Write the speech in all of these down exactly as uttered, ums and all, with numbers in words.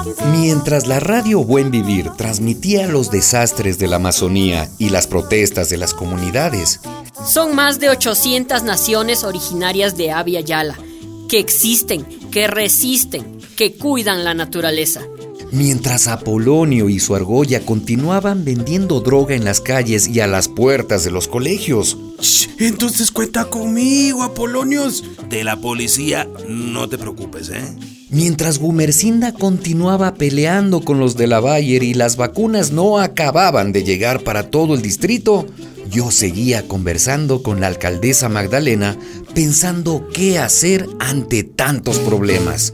Mientras la radio Buen Vivir transmitía los desastres de la Amazonía y las protestas de las comunidades, son más de ochocientas naciones originarias de Abya Yala, que existen, que resisten, que cuidan la naturaleza. Mientras Apolonio y su argolla continuaban vendiendo droga en las calles y a las puertas de los colegios. Entonces cuenta conmigo, Apolonios. De la policía, no te preocupes, ¿eh? Mientras Gumersinda continuaba peleando con los de la Bayer y las vacunas no acababan de llegar para todo el distrito, yo seguía conversando con la alcaldesa Magdalena, pensando qué hacer ante tantos problemas.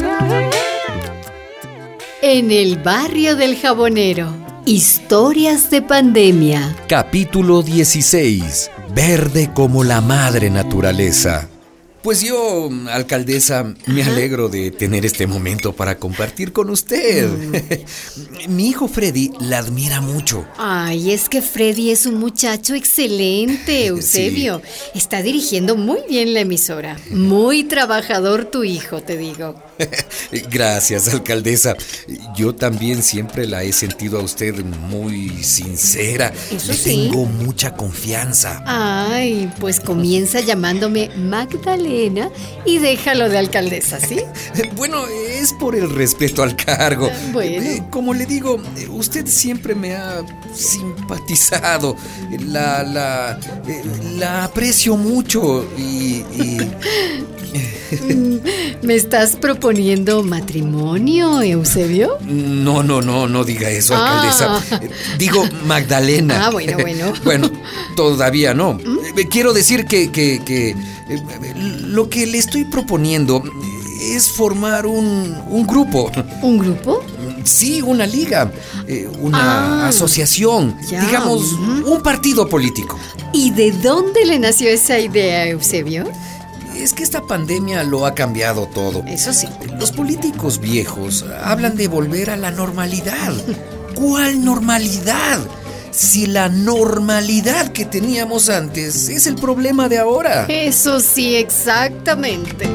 En el barrio del Jabonero, historias de pandemia. Capítulo dieciséis. Verde como la madre naturaleza. Pues yo, alcaldesa, me alegro de tener este momento para compartir con usted. Mm. Mi hijo Freddy la admira mucho. Ay, es que Freddy es un muchacho excelente, Eusebio. Sí. Está dirigiendo muy bien la emisora. Muy trabajador tu hijo, te digo. Gracias, alcaldesa. Yo también siempre la he sentido a usted muy sincera. Eso Le sí. tengo mucha confianza. Ay, pues comienza llamándome Magdalena y déjalo de alcaldesa, ¿sí? Bueno, es por el respeto al cargo. Bueno. Como le digo, usted siempre me ha simpatizado. La, la, la aprecio mucho y... y... ¿Me estás proponiendo matrimonio, Eusebio? No, no, no, no diga eso, Ah. alcaldesa. Digo Magdalena. Ah, bueno, bueno. Bueno, todavía no. ¿Mm? Quiero decir que, que, que lo que le estoy proponiendo es formar un, un grupo. ¿Un grupo? Sí, una liga, eh, una Ah, asociación, ya. digamos, Uh-huh. un partido político. ¿Y de dónde le nació esa idea, Eusebio? Es que esta pandemia lo ha cambiado todo. Eso sí. Los políticos viejos hablan de volver a la normalidad. ¿Cuál normalidad? Si la normalidad que teníamos antes es el problema de ahora. Eso sí, exactamente.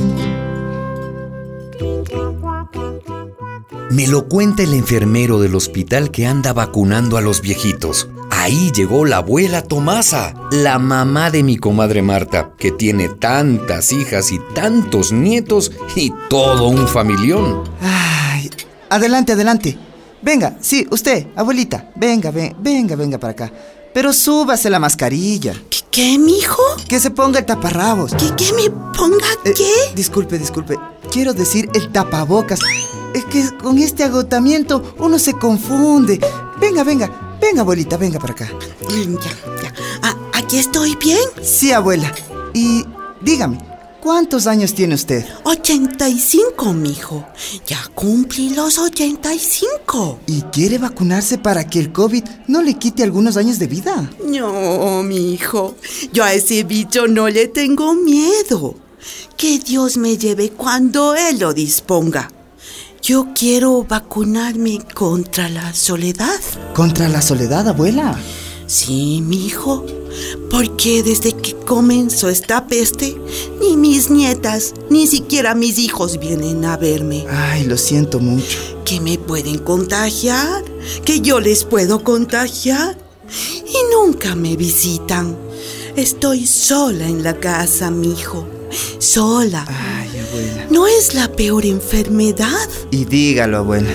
Me lo cuenta el enfermero del hospital que anda vacunando a los viejitos. Ahí llegó la abuela Tomasa, la mamá de mi comadre Marta, que tiene tantas hijas y tantos nietos y todo un familión. Ay, adelante, adelante. Venga, sí, usted, abuelita. Venga, ven, venga, venga para acá. Pero súbase la mascarilla. ¿Qué, qué mijo? Que se ponga el taparrabos. ¿Qué, qué me ponga Eh, qué? disculpe, disculpe. Quiero decir el tapabocas. Es que con este agotamiento uno se confunde. Venga, venga. Venga, abuelita, venga para acá. Ya, ya. Ah, ¿aquí estoy bien? Sí, abuela. Y dígame, ¿cuántos años tiene usted? ochenta y cinco, mijo. Ya cumplí los ochenta y cinco. ¿Y quiere vacunarse para que el COVID no le quite algunos años de vida? No, mijo. Yo a ese bicho no le tengo miedo. Que Dios me lleve cuando Él lo disponga. Yo quiero vacunarme contra la soledad. ¿Contra la soledad, abuela? Sí, mijo, porque desde que comenzó esta peste, ni mis nietas, ni siquiera mis hijos vienen a verme. Ay, lo siento mucho. Que me pueden contagiar, que yo les puedo contagiar, y nunca me visitan. Estoy sola en la casa, mijo, sola. Ay, abuela. ¿No es la peor enfermedad? Y dígalo, abuela.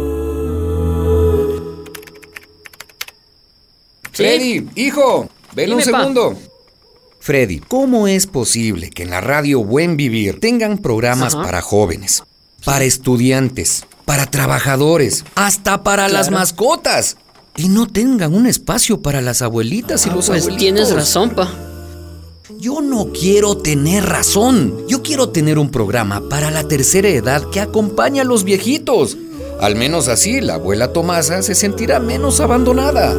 Freddy, hijo, ven un Dime, pa. segundo. Freddy, ¿cómo es posible que en la radio Buen Vivir tengan programas Ajá. para jóvenes, para estudiantes, para trabajadores, hasta para las Claro. mascotas, y no tengan un espacio para las abuelitas y Ah, los pues abuelitos? tienes razón, pa. Yo no quiero tener razón. Yo quiero tener un programa para la tercera edad que acompañe a los viejitos. Al menos así la abuela Tomasa se sentirá menos abandonada.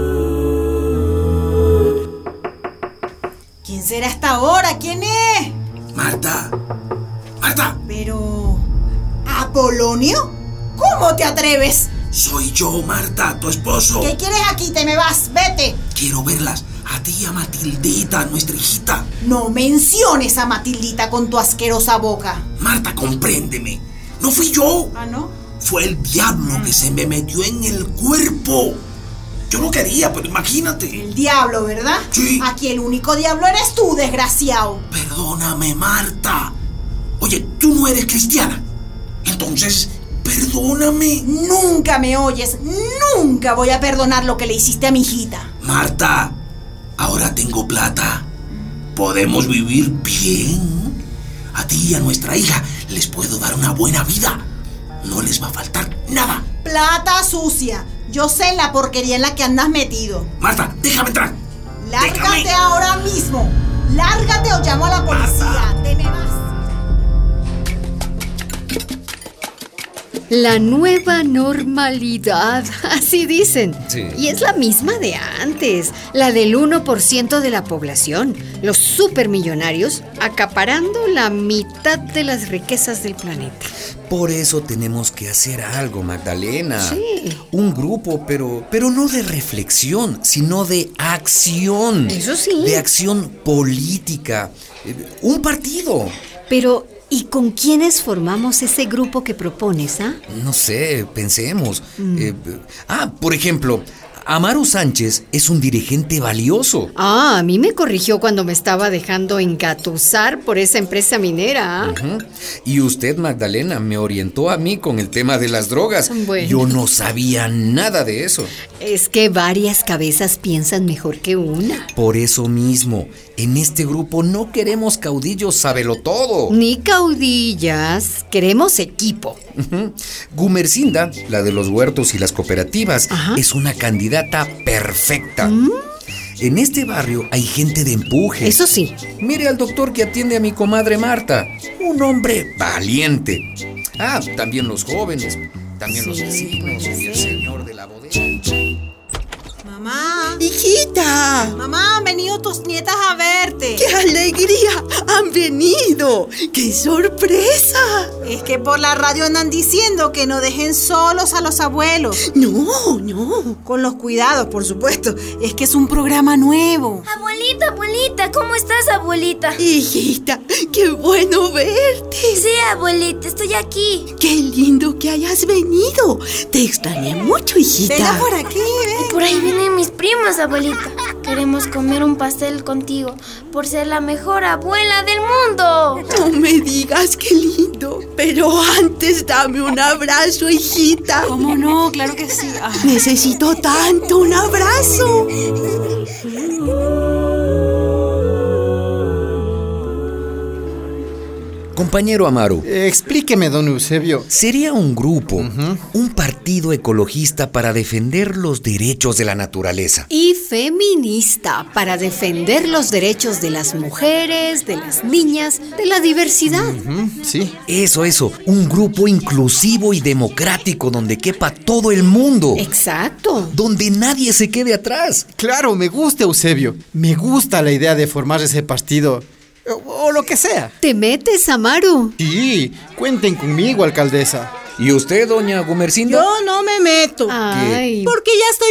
¿Quién será hasta ahora? ¿Quién es? Marta, Marta, Pero... ¿Apolonio? ¿Cómo te atreves? soy yo, Marta, tu esposo. ¿Qué quieres aquí? Te me vas, vete. Quiero verlas, a ti y a Matildita, nuestra hijita. No menciones a Matildita con tu asquerosa boca. Marta, compréndeme. No fui yo. ¿Ah, no? Fue el diablo que se me metió en el cuerpo. Yo no quería, pero imagínate. El diablo, ¿verdad? Sí. Aquí el único diablo eres tú, desgraciado. Perdóname, Marta. Oye, tú no eres cristiana. Entonces, perdóname. Nunca me oyes. Nunca voy a perdonar lo que le hiciste a mi hijita. Marta, ahora tengo plata. Podemos vivir bien. A ti y a nuestra hija les puedo dar una buena vida. No les va a faltar nada. Plata sucia. Yo sé la porquería en la que andas metido. Marta, déjame entrar. Lárgate Déjame. ahora mismo. Lárgate o llamo a la policía. Te me vas. La nueva normalidad, así dicen. Sí. Y es la misma de antes, la del uno por ciento de la población, los supermillonarios acaparando la mitad de las riquezas del planeta. Por eso tenemos que hacer algo, Magdalena. Sí. Un grupo, pero, pero no de reflexión, sino de acción. Eso sí. De acción política. Eh, Un partido. Pero, ¿y con quiénes formamos ese grupo que propones, ah? No sé, pensemos. Eh, ah, por ejemplo, Amaru Sánchez es un dirigente valioso. Ah, a mí me corrigió cuando me estaba dejando engatusar por esa empresa minera. ¿Ah? Ujú. Y usted, Magdalena, me orientó a mí con el tema de las drogas. Bueno. Yo no sabía nada de eso. Es que varias cabezas piensan mejor que una. Por eso mismo, en este grupo no queremos caudillos sabelotodo. Ni caudillas, queremos equipo. Ujú. Gumercinda, la de los huertos y las cooperativas, Ajá. es una candidata perfecta. En este barrio hay gente de empuje. Eso sí. Mire al doctor que atiende a mi comadre Marta. Un hombre valiente. Ah, también los jóvenes, también los Sí, vecinos puede y el ser. señor de la bodega. Mamá. Hijita, Mamá, han venido tus nietas a verte. ¡qué alegría! ¡Han venido! ¡Qué sorpresa! Es que por la radio andan diciendo que no dejen solos a los abuelos. No, no. Con los cuidados, por supuesto. Es que es un programa nuevo. Abuelita, abuelita, ¿cómo estás, abuelita? Hijita, qué bueno verte. Sí, abuelita, estoy aquí. Qué lindo que hayas venido. Te extrañé mucho, hijita. Venga por aquí, ven. Por ahí vienen mis primas, abuelita. Queremos comer un pastel contigo por ser la mejor abuela del mundo. No me digas qué lindo. Pero antes dame un abrazo, hijita. ¿Cómo no? Claro que sí. Ah. Necesito tanto un abrazo. Compañero Amaru, Explíqueme, don Eusebio. sería un grupo, un partido ecologista para defender los derechos de la naturaleza. Y feminista, para defender los derechos de las mujeres, de las niñas, de la diversidad. Ujú, sí. Eso, eso, un grupo inclusivo y democrático donde quepa todo el mundo. Exacto. Donde nadie se quede atrás. Claro, me gusta, Eusebio. Me gusta la idea de formar ese partido. O, o lo que sea. ¿Te metes, Amaru? Sí, cuenten conmigo, alcaldesa. ¿Y usted, doña Gumercinda? Yo no me meto. Ay. Porque ya estoy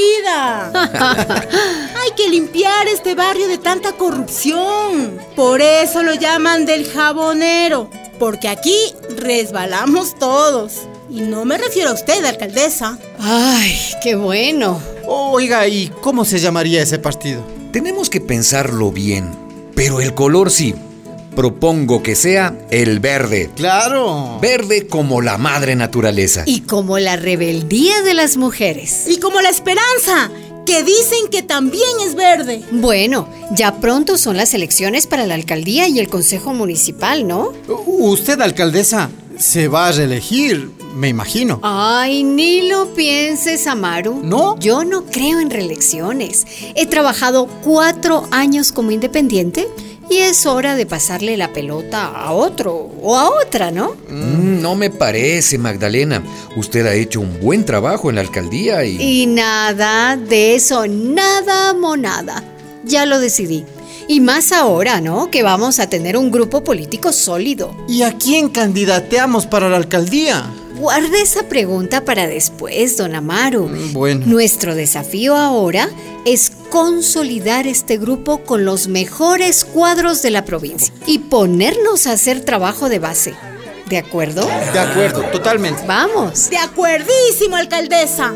metida. Hay que limpiar este barrio de tanta corrupción. Por eso lo llaman del jabonero. Porque aquí resbalamos todos. Y no me refiero a usted, alcaldesa. Ay, qué bueno. Oiga, ¿y cómo se llamaría ese partido? Tenemos que pensarlo bien. Pero el color sí. Propongo que sea el verde. Claro. Verde como la madre naturaleza. Y como la rebeldía de las mujeres. Y como la esperanza, que dicen que también es verde. Bueno, ya pronto son las elecciones para la alcaldía y el consejo municipal, ¿no? U- Usted, alcaldesa, se va a reelegir, me imagino. Ay, ni lo pienses, Amaru. ¿No? Yo no creo en reelecciones. He trabajado cuatro años como independiente y es hora de pasarle la pelota a otro o a otra, ¿no? Mm, no me parece, Magdalena. Usted ha hecho un buen trabajo en la alcaldía y... Y nada de eso, nada monada. Ya lo decidí. Y más ahora, ¿no? Que vamos a tener un grupo político sólido. ¿Y a quién candidateamos para la alcaldía? Guarde esa pregunta para después, don Amaru. Bueno. Nuestro desafío ahora es consolidar este grupo con los mejores cuadros de la provincia y ponernos a hacer trabajo de base. ¿De acuerdo? De acuerdo, totalmente. Vamos. De acuerdísimo, alcaldesa.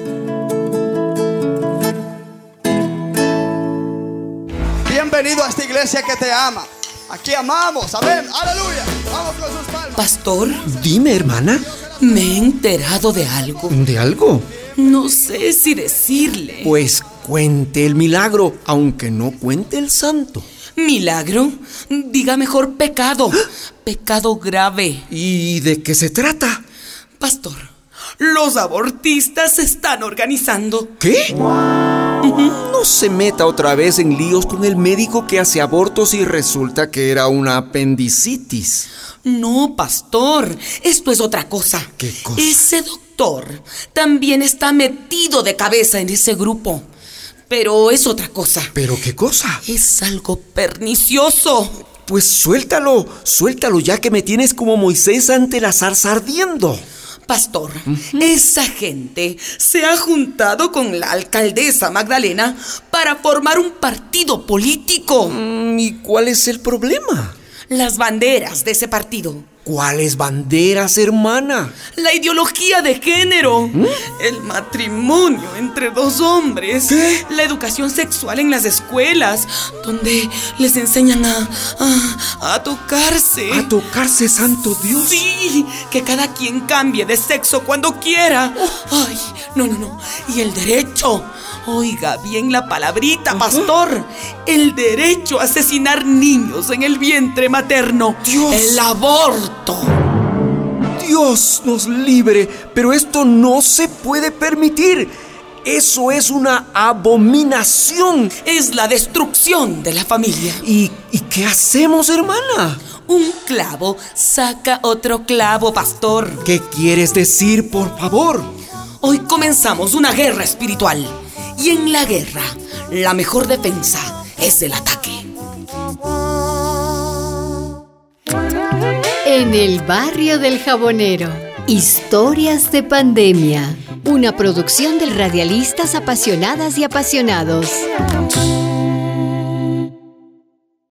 Bienvenido a esta iglesia que te ama. Aquí amamos, amén, aleluya. Vamos con sus palmas. Pastor, Dime, hermana. me he enterado de algo. ¿De algo? No sé si decirle. Pues cuente el milagro, aunque no cuente el santo. ¿Milagro? Diga mejor pecado. Pecado grave. ¿Y de qué se trata? Pastor, los abortistas se están organizando. ¿Qué? No se meta otra vez en líos con el médico que hace abortos y resulta que era una apendicitis. No, pastor, esto es otra cosa. ¿Qué cosa? Ese doctor también está metido de cabeza en ese grupo. Pero es otra cosa. ¿Pero qué cosa? Es algo pernicioso. Pues suéltalo, suéltalo ya que me tienes como Moisés ante la zarza ardiendo. Pastor, uh-huh. esa gente se ha juntado con la alcaldesa Magdalena para formar un partido político. Mm, ¿Y cuál es el problema? Las banderas de ese partido. ¿Cuáles banderas, hermana? La ideología de género. ¿Mm? El matrimonio entre dos hombres. ¿Qué? La educación sexual en las escuelas, donde les enseñan a, a, a tocarse. ¿A tocarse, santo Dios? Sí, que cada quien cambie de sexo cuando quiera. Oh. Ay, no, no, no. Y el derecho. Oiga bien la palabrita, uh-huh. pastor. El derecho a asesinar niños en el vientre materno. Dios. El aborto. Dios nos libre, pero esto no se puede permitir. Eso es una abominación. Es la destrucción de la familia. ¿Y, ¿y qué hacemos, hermana? Un clavo saca otro clavo, pastor. ¿Qué quieres decir, por favor? Hoy comenzamos una guerra espiritual. Y en la guerra, la mejor defensa es el ataque. En el barrio del Jabonero, historias de pandemia. Una producción del Radialistas Apasionadas y Apasionados.